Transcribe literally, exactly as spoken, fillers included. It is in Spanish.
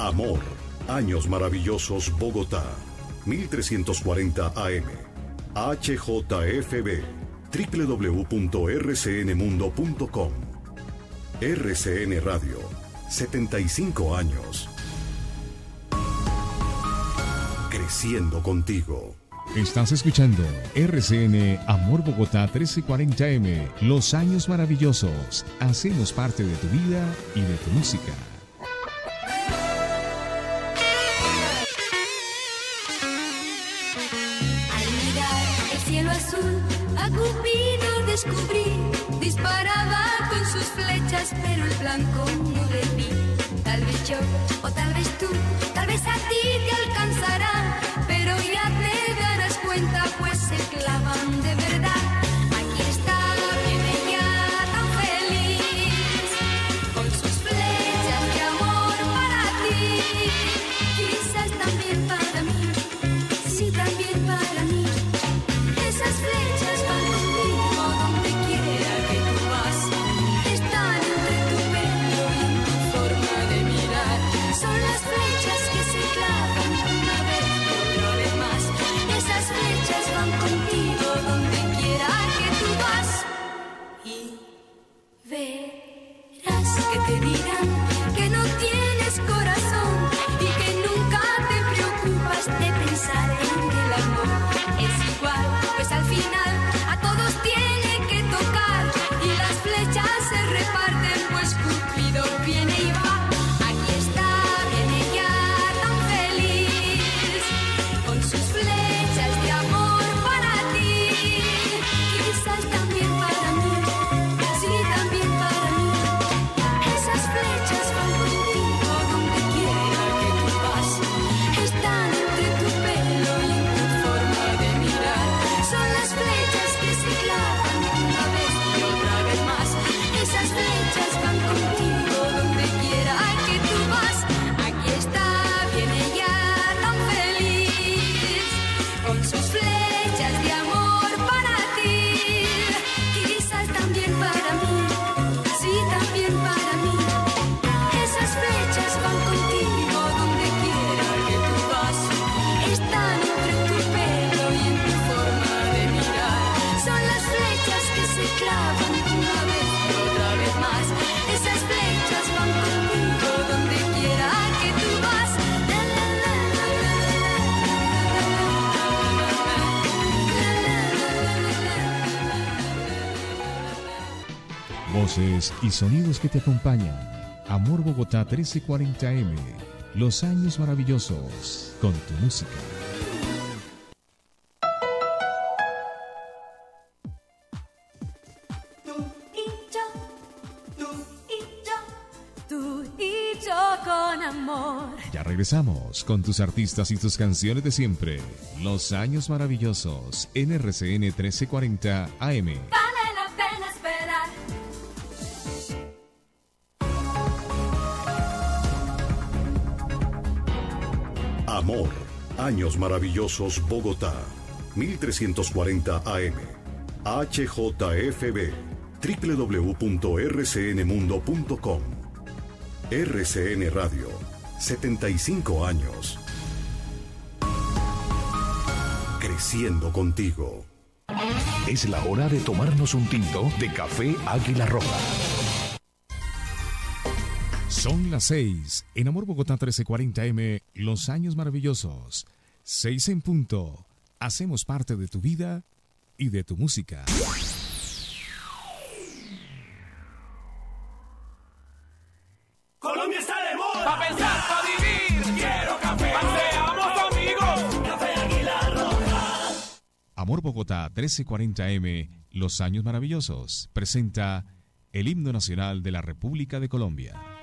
Amor, Años Maravillosos Bogotá, mil trescientos cuarenta A M, H J F B, doble u doble u doble u punto r c n mundo punto com. R C N Radio, setenta y cinco años. Creciendo contigo. Estás escuchando R C N Amor Bogotá trece cuarenta A M, Los Años Maravillosos. Hacemos parte de tu vida y de tu música. Al mirar el cielo azul, a Cupido descubrí. Disparaba con sus flechas, pero el blanco no le vi. Tal vez yo, o tal vez tú, tal vez a ti te alcanzará, pero ya te darás cuenta, pues se clavan de verdad. Aquí está, viene ya tan feliz, con sus flechas de amor para ti. Quizás también para mí, sí, también para mí. Esas flechas van contigo donde quiera que tú vas. Están entre tu pelo y en tu forma de mirar. Son las flechas que se clavan una vez y otra vez más. Esas flechas van contigo donde quiera que tú vas. Y verás que te dirán que no tienes corazón y que nunca te preocupas de pensar en el amor. Es igual, pues al final a todos tiene que tocar y las flechas se reparten, pues Cupido viene y va. Aquí está, viene ya tan feliz, con sus flechas de amor para ti. Quizás también para mí, sí, también para mí. Esas flechas van contigo donde quiera que tú vas. Están entre tu pelo y en tu forma de mirar. Son las flechas que se clavan una vez y otra vez más. Esas flechas van contigo donde quiera que tú vas. Aquí está, viene ya tan feliz, con sus flechas de amor para ti. Quizás también para mí, sí, también para mí. Esas flechas van contigo donde quiera que tú vas. Están entre tu pelo y en tu forma de mirar. Son las flechas que se clavan una vez y otra vez más. Esas flechas van contigo donde quiera que tú vas. La, la, la, la, la, la, la, la, la, la, la, la. Voces y sonidos que te acompañan. Amor Bogotá trece cuarenta A M, Los Años Maravillosos, con tu música. Tú y yo, tú y yo, tú y yo con amor. Ya regresamos con tus artistas y tus canciones de siempre. Los Años Maravillosos en R C N trece cuarenta A M. Vale la pena esperar. Amor, Años Maravillosos Bogotá, mil trescientos cuarenta A M, H J F B, doble u doble u doble u punto r c n mundo punto com. R C N Radio, setenta y cinco años. Creciendo contigo. Es la hora de tomarnos un tinto de café Águila Roja. Son las seis. En Amor Bogotá trece cuarenta A M, Los Años Maravillosos. Seis en punto. Hacemos parte de tu vida y de tu música. Colombia está de moda. Pa' pensar, pa' vivir. Quiero café. Seamos amigos. Café Águila Roja. Amor Bogotá trece cuarenta A M, Los Años Maravillosos. Presenta el himno nacional de la República de Colombia.